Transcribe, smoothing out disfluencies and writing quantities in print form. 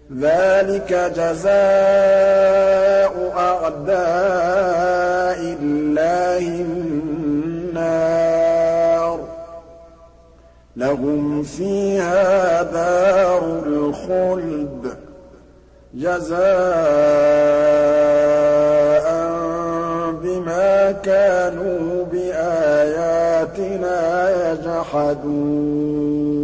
ذَٰلِكَ جَزَاءُ أَعْدَاءِ اللَّهِ النَّارُ ۖ لَهُمْ فِيهَا دَارُ الْخُلْدِ جَزَاءً بِمَا كَانُوا بِآيَاتِنَا يَجْحَدُونَ